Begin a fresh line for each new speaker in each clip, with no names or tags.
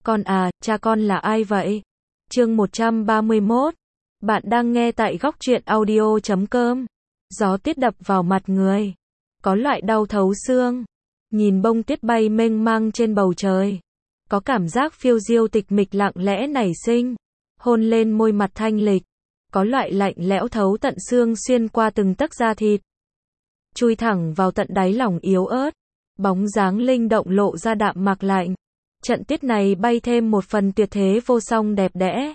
Con à, cha con là ai vậy? Chương 131. Bạn đang nghe tại góc truyện audio.com. Gió tuyết đập vào mặt người. Có loại đau thấu xương. Nhìn bông tuyết bay mênh mang trên bầu trời. Có cảm giác phiêu diêu tịch mịch lặng lẽ nảy sinh. Hôn lên môi mặt thanh lịch. Có loại lạnh lẽo thấu tận xương xuyên qua từng tấc da thịt. Chui thẳng vào tận đáy lòng yếu ớt. Bóng dáng linh động lộ ra đạm mạc lạnh. Trận tuyết này bay thêm một phần tuyệt thế vô song đẹp đẽ.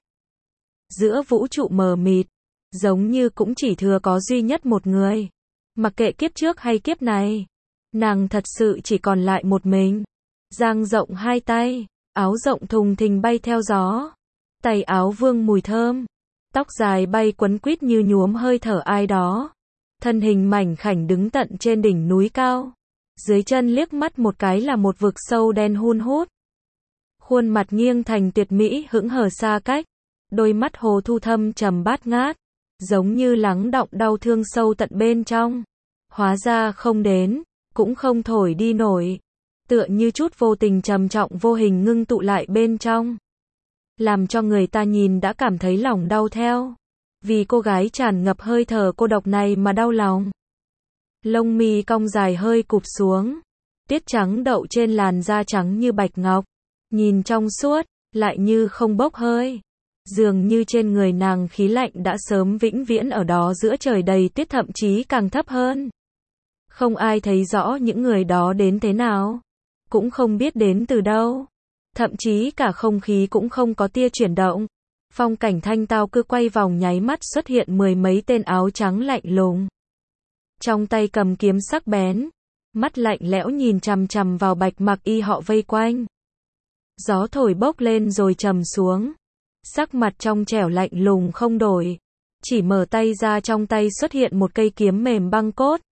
Giữa vũ trụ mờ mịt, giống như cũng chỉ thừa có duy nhất một người. Mặc kệ kiếp trước hay kiếp này, nàng thật sự chỉ còn lại một mình. Dang rộng hai tay, áo rộng thùng thình bay theo gió. Tay áo vương mùi thơm, tóc dài bay quấn quýt như nhuốm hơi thở ai đó. Thân hình mảnh khảnh đứng tận trên đỉnh núi cao. Dưới chân liếc mắt một cái là một vực sâu đen hun hút. Khuôn mặt nghiêng thành tuyệt mỹ hững hờ xa cách. Đôi mắt hồ thu thâm trầm bát ngát. Giống như lắng đọng đau thương sâu tận bên trong. Hóa ra không đến, cũng không thổi đi nổi. Tựa như chút vô tình trầm trọng vô hình ngưng tụ lại bên trong. Làm cho người ta nhìn đã cảm thấy lòng đau theo. Vì cô gái tràn ngập hơi thở cô độc này mà đau lòng. Lông mi cong dài hơi cụp xuống. Tiết trắng đậu trên làn da trắng như bạch ngọc. Nhìn trong suốt, lại như không bốc hơi. Dường như trên người nàng khí lạnh đã sớm vĩnh viễn ở đó giữa trời đầy tuyết thậm chí càng thấp hơn. Không ai thấy rõ những người đó đến thế nào. Cũng không biết đến từ đâu. Thậm chí cả không khí cũng không có tia chuyển động. Phong cảnh thanh tao cứ quay vòng nháy mắt xuất hiện mười mấy tên áo trắng lạnh lùng. Trong tay cầm kiếm sắc bén. Mắt lạnh lẽo nhìn chằm chằm vào bạch mặc y họ vây quanh. Gió thổi bốc lên rồi trầm xuống. Sắc mặt trong trẻo lạnh lùng không đổi. Chỉ mở tay ra trong tay xuất hiện một cây kiếm mềm băng cốt.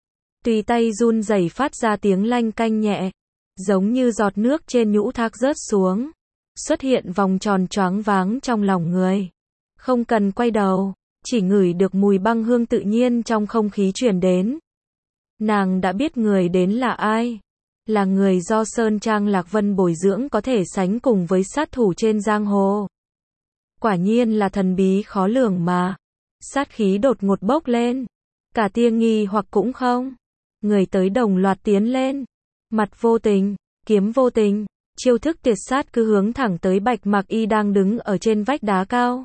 Tùy tay run rẩy phát ra tiếng lanh canh nhẹ. Giống như giọt nước trên nhũ thác rớt xuống. Xuất hiện vòng tròn choáng váng trong lòng người. Không cần quay đầu. Chỉ ngửi được mùi băng hương tự nhiên trong không khí truyền đến. Nàng đã biết người đến là ai. Là người do Sơn Trang Lạc Vân bồi dưỡng có thể sánh cùng với sát thủ trên giang hồ. Quả nhiên là thần bí khó lường mà. Sát khí đột ngột bốc lên. Cả tia nghi hoặc cũng không. Người tới đồng loạt tiến lên. Mặt vô tình, kiếm vô tình. Chiêu thức tuyệt sát cứ hướng thẳng tới bạch mặc y đang đứng ở trên vách đá cao.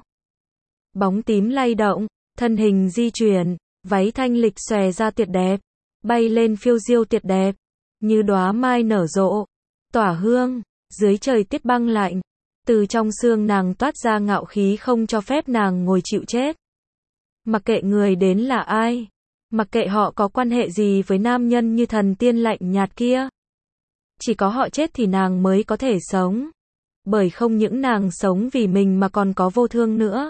Bóng tím lay động, thân hình di chuyển, váy thanh lịch xòe ra tuyệt đẹp. Bay lên phiêu diêu tuyệt đẹp. Như đóa mai nở rộ, tỏa hương, dưới trời tuyết băng lạnh. Từ trong xương nàng toát ra ngạo khí không cho phép nàng ngồi chịu chết. Mặc kệ người đến là ai, mặc kệ họ có quan hệ gì với nam nhân như thần tiên lạnh nhạt kia. Chỉ có họ chết thì nàng mới có thể sống. Bởi không những nàng sống vì mình mà còn có vô thương nữa.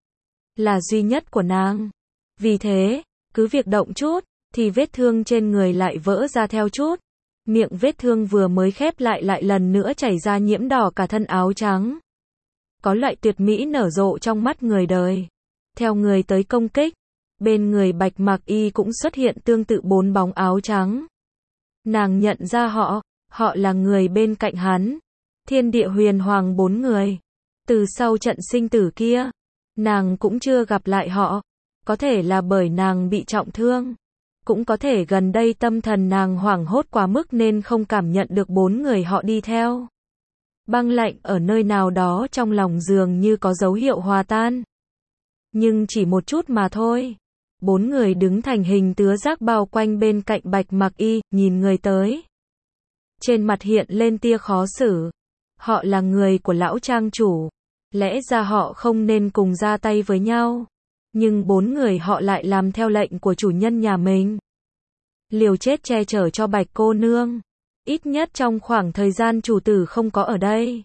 Là duy nhất của nàng. Vì thế, cứ việc động chút, thì vết thương trên người lại vỡ ra theo chút. Miệng vết thương vừa mới khép lại lần nữa chảy ra nhiễm đỏ cả thân áo trắng. Có loại tuyệt mỹ nở rộ trong mắt người đời. Theo người tới công kích, bên người bạch mặc y cũng xuất hiện tương tự bốn bóng áo trắng. Nàng nhận ra họ là người bên cạnh hắn. Thiên địa huyền hoàng bốn người. Từ sau trận sinh tử kia, nàng cũng chưa gặp lại họ. Có thể là bởi nàng bị trọng thương. Cũng có thể gần đây tâm thần nàng hoảng hốt quá mức nên không cảm nhận được bốn người họ đi theo. Băng lạnh ở nơi nào đó trong lòng dường như có dấu hiệu hòa tan. Nhưng chỉ một chút mà thôi. Bốn người đứng thành hình tứ giác bao quanh bên cạnh bạch mặc y, nhìn người tới. Trên mặt hiện lên tia khó xử. Họ là người của lão trang chủ. Lẽ ra họ không nên cùng ra tay với nhau. Nhưng bốn người họ lại làm theo lệnh của chủ nhân nhà mình. Liều chết che chở cho bạch cô nương. Ít nhất trong khoảng thời gian chủ tử không có ở đây.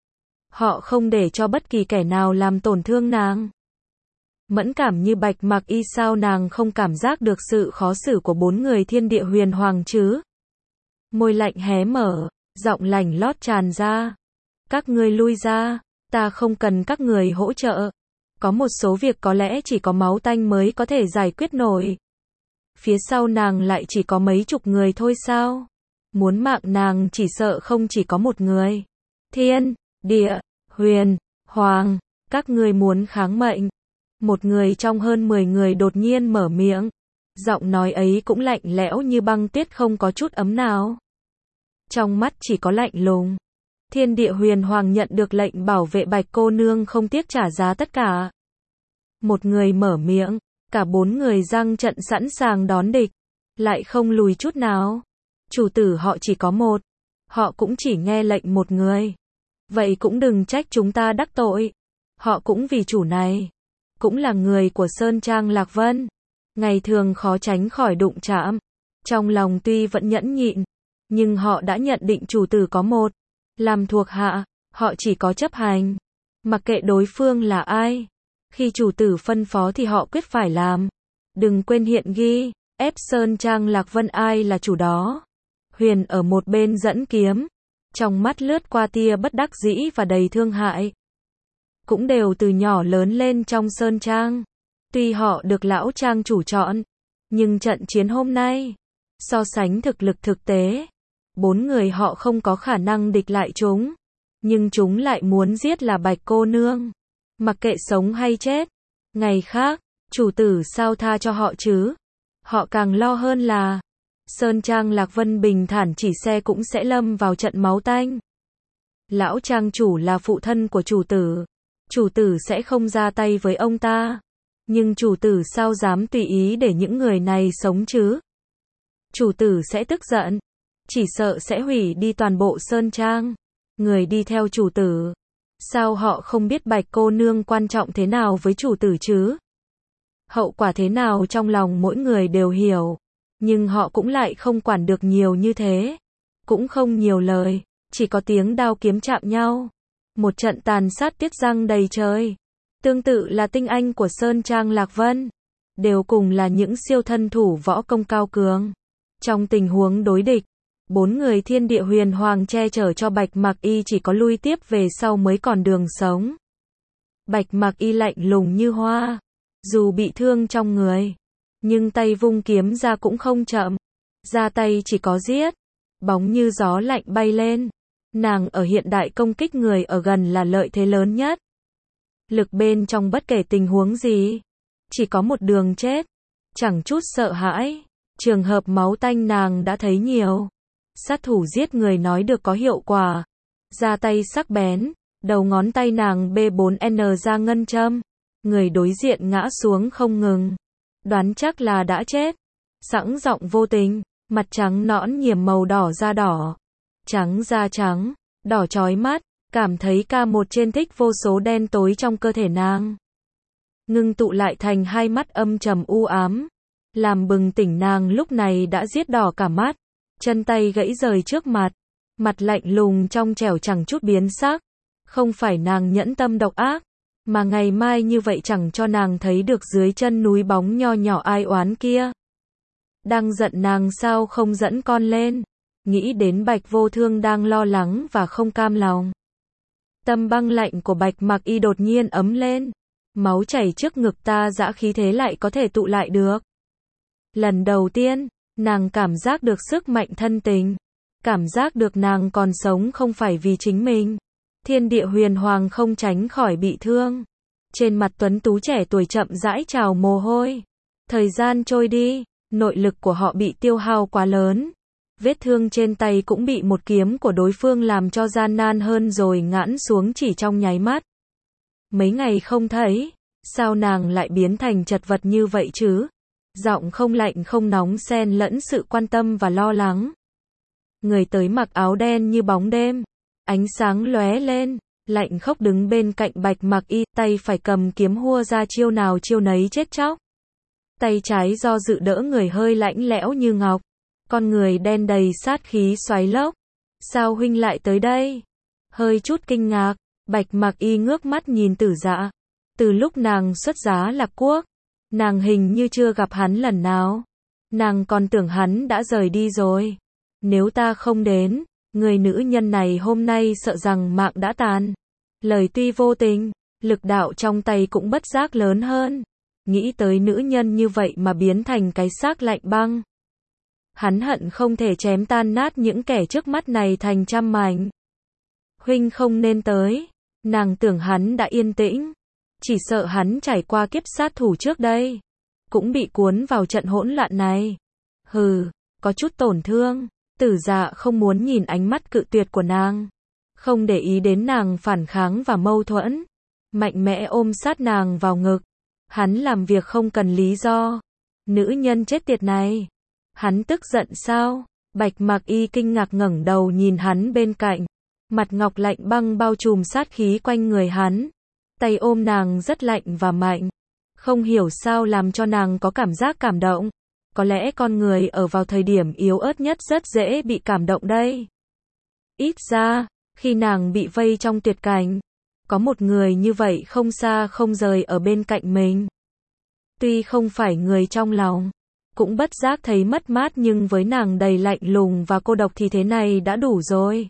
Họ không để cho bất kỳ kẻ nào làm tổn thương nàng. Mẫn cảm như bạch mặc y sao nàng không cảm giác được sự khó xử của bốn người thiên địa huyền hoàng chứ. Môi lạnh hé mở, giọng lạnh lót tràn ra. Các ngươi lui ra, ta không cần các người hỗ trợ. Có một số việc có lẽ chỉ có máu tanh mới có thể giải quyết nổi. Phía sau nàng lại chỉ có mấy chục người thôi sao? Muốn mạng nàng chỉ sợ không chỉ có một người. Thiên, Địa, Huyền, Hoàng, các ngươi muốn kháng mệnh. Một người trong hơn 10 người đột nhiên mở miệng. Giọng nói ấy cũng lạnh lẽo như băng tuyết, không có chút ấm nào. Trong mắt chỉ có lạnh lùng. Thiên Địa Huyền Hoàng nhận được lệnh bảo vệ Bạch cô nương không tiếc trả giá tất cả. Một người mở miệng, cả 4 người giăng trận sẵn sàng đón địch, lại không lùi chút nào. Chủ tử họ chỉ có một, họ cũng chỉ nghe lệnh một người. Vậy cũng đừng trách chúng ta đắc tội. Họ cũng vì chủ này, cũng là người của Sơn Trang Lạc Vân. Ngày thường khó tránh khỏi đụng chạm. Trong lòng tuy vẫn nhẫn nhịn, nhưng họ đã nhận định chủ tử có một. Làm thuộc hạ, họ chỉ có chấp hành. Mặc kệ đối phương là ai. Khi chủ tử phân phó thì họ quyết phải làm. Đừng quên hiện ghi, ép Sơn Trang Lạc Vân ai là chủ đó. Huyền ở một bên dẫn kiếm. Trong mắt lướt qua tia bất đắc dĩ và đầy thương hại. Cũng đều từ nhỏ lớn lên trong Sơn Trang. Tuy họ được lão Trang chủ chọn, nhưng trận chiến hôm nay, so sánh thực lực thực tế, 4 người họ không có khả năng địch lại chúng. Nhưng chúng lại muốn giết là Bạch cô nương. Mặc kệ sống hay chết. Ngày khác, chủ tử sao tha cho họ chứ? Họ càng lo hơn là Sơn Trang Lạc Vân bình thản chỉ xe cũng sẽ lâm vào trận máu tanh. Lão Trang chủ là phụ thân của chủ tử. Chủ tử sẽ không ra tay với ông ta. Nhưng chủ tử sao dám tùy ý để những người này sống chứ? Chủ tử sẽ tức giận. Chỉ sợ sẽ hủy đi toàn bộ Sơn Trang. Người đi theo chủ tử. Sao họ không biết Bạch cô nương quan trọng thế nào với chủ tử chứ? Hậu quả thế nào trong lòng mỗi người đều hiểu. Nhưng họ cũng lại không quản được nhiều như thế. Cũng không nhiều lời. Chỉ có tiếng đao kiếm chạm nhau. Một trận tàn sát tiết răng đầy trời. Tương tự là tinh anh của Sơn Trang Lạc Vân. Đều cùng là những siêu thân thủ võ công cao cường. Trong tình huống đối địch, 4 người Thiên Địa Huyền Hoàng che chở cho Bạch Mạc Y chỉ có lui tiếp về sau mới còn đường sống. Bạch Mạc Y lạnh lùng như hoa. Dù bị thương trong người, nhưng tay vung kiếm ra cũng không chậm. Ra tay chỉ có giết. Bóng như gió lạnh bay lên. Nàng ở hiện đại công kích người ở gần là lợi thế lớn nhất. Lực bên trong bất kể tình huống gì, chỉ có một đường chết. Chẳng chút sợ hãi. Trường hợp máu tanh nàng đã thấy nhiều. Sát thủ giết người nói được có hiệu quả. Ra tay sắc bén. Đầu ngón tay nàng B4N ra ngân châm. Người đối diện ngã xuống không ngừng. Đoán chắc là đã chết. Sẵn giọng vô tình. Mặt trắng nõn nhiễm màu đỏ da đỏ. Trắng da trắng. Đỏ chói mắt. Cảm thấy K1 trên thích vô số đen tối trong cơ thể nàng. Ngưng tụ lại thành hai mắt âm trầm u ám. Làm bừng tỉnh nàng lúc này đã giết đỏ cả mắt. Chân tay gãy rời trước mặt. Mặt lạnh lùng trong trẻo chẳng chút biến sắc. Không phải nàng nhẫn tâm độc ác. Mà ngày mai như vậy chẳng cho nàng thấy được dưới chân núi bóng nho nhỏ ai oán kia. Đang giận nàng sao không dẫn con lên. Nghĩ đến Bạch Vô Thương đang lo lắng và không cam lòng. Tâm băng lạnh của Bạch Mạc Y đột nhiên ấm lên. Máu chảy trước ngực ta dã khí thế lại có thể tụ lại được. Lần đầu tiên, nàng cảm giác được sức mạnh thân tình. Cảm giác được nàng còn sống không phải vì chính mình. Thiên Địa Huyền Hoàng không tránh khỏi bị thương. Trên mặt tuấn tú trẻ tuổi chậm rãi trào mồ hôi. Thời gian trôi đi, nội lực của họ bị tiêu hao quá lớn. Vết thương trên tay cũng bị một kiếm của đối phương làm cho gian nan hơn rồi ngã xuống chỉ trong nháy mắt. Mấy ngày không thấy, sao nàng lại biến thành chật vật như vậy chứ? Giọng không lạnh không nóng xen lẫn sự quan tâm và lo lắng. Người tới mặc áo đen như bóng đêm, ánh sáng lóe lên, lạnh khốc đứng bên cạnh Bạch Mạc Y, tay phải cầm kiếm hua ra chiêu nào chiêu nấy chết chóc. Tay trái do dự đỡ người hơi lạnh lẽo như ngọc, con người đen đầy sát khí xoáy lốc. Sao huynh lại tới đây? Hơi chút kinh ngạc, Bạch Mạc Y ngước mắt nhìn Tử Dạ. Từ lúc nàng xuất giá Lạc Quốc, nàng hình như chưa gặp hắn lần nào. Nàng còn tưởng hắn đã rời đi rồi. Nếu ta không đến, người nữ nhân này hôm nay sợ rằng mạng đã tàn. Lời tuy vô tình, lực đạo trong tay cũng bất giác lớn hơn. Nghĩ tới nữ nhân như vậy mà biến thành cái xác lạnh băng. Hắn hận không thể chém tan nát những kẻ trước mắt này thành trăm mảnh. Huynh không nên tới. Nàng tưởng hắn đã yên tĩnh. Chỉ sợ hắn trải qua kiếp sát thủ trước đây. Cũng bị cuốn vào trận hỗn loạn này. Hừ, có chút tổn thương. Tử Dạ không muốn nhìn ánh mắt cự tuyệt của nàng. Không để ý đến nàng phản kháng và mâu thuẫn. Mạnh mẽ ôm sát nàng vào ngực. Hắn làm việc không cần lý do. Nữ nhân chết tiệt này. Hắn tức giận sao? Bạch Mặc Y kinh ngạc ngẩng đầu nhìn hắn bên cạnh. Mặt ngọc lạnh băng bao trùm sát khí quanh người hắn. Tay ôm nàng rất lạnh và mạnh. Không hiểu sao làm cho nàng có cảm giác cảm động. Có lẽ con người ở vào thời điểm yếu ớt nhất rất dễ bị cảm động đây. Ít ra, khi nàng bị vây trong tuyệt cảnh, có một người như vậy không xa không rời ở bên cạnh mình. Tuy không phải người trong lòng, cũng bất giác thấy mất mát nhưng với nàng đầy lạnh lùng và cô độc thì thế này đã đủ rồi.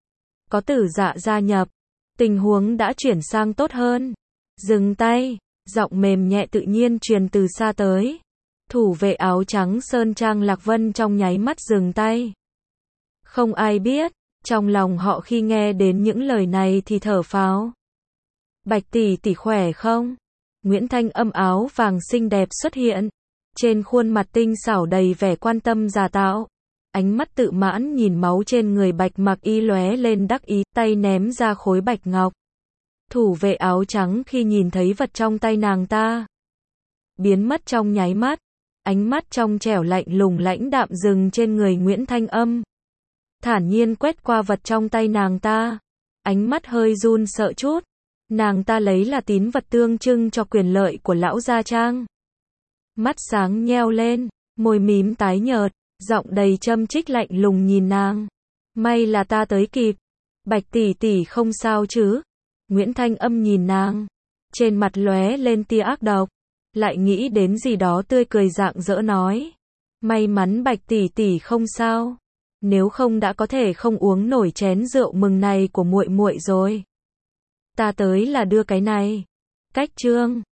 Có Tử Dạ gia nhập, tình huống đã chuyển sang tốt hơn. Dừng tay, giọng mềm nhẹ tự nhiên truyền từ xa tới. Thủ vệ áo trắng Sơn Trang Lạc Vân trong nháy mắt dừng tay. Không ai biết, trong lòng họ khi nghe đến những lời này thì thở phào. Bạch tỷ tỷ khỏe không? Nguyễn Thanh Âm áo vàng xinh đẹp xuất hiện. Trên khuôn mặt tinh xảo đầy vẻ quan tâm giả tạo. Ánh mắt tự mãn nhìn máu trên người Bạch Mặc Y lóe lên đắc ý, tay ném ra khối bạch ngọc. Thủ vệ áo trắng khi nhìn thấy vật trong tay nàng ta, biến mất trong nháy mắt. Ánh mắt trong trẻo lạnh lùng lãnh đạm dừng trên người Nguyễn Thanh Âm. Thản nhiên quét qua vật trong tay nàng ta. Ánh mắt hơi run sợ chút. Nàng ta lấy là tín vật tượng trưng cho quyền lợi của lão gia Trang. Mắt sáng nheo lên, môi mím tái nhợt, giọng đầy châm chích lạnh lùng nhìn nàng. May là ta tới kịp. Bạch tỷ tỷ không sao chứ? Nguyễn Thanh Âm nhìn nàng, trên mặt lóe lên tia ác độc, lại nghĩ đến gì đó tươi cười rạng rỡ nói. May mắn Bạch tỷ tỷ không sao, nếu không đã có thể không uống nổi chén rượu mừng này của muội muội rồi. Ta tới là đưa cái này. Cách chương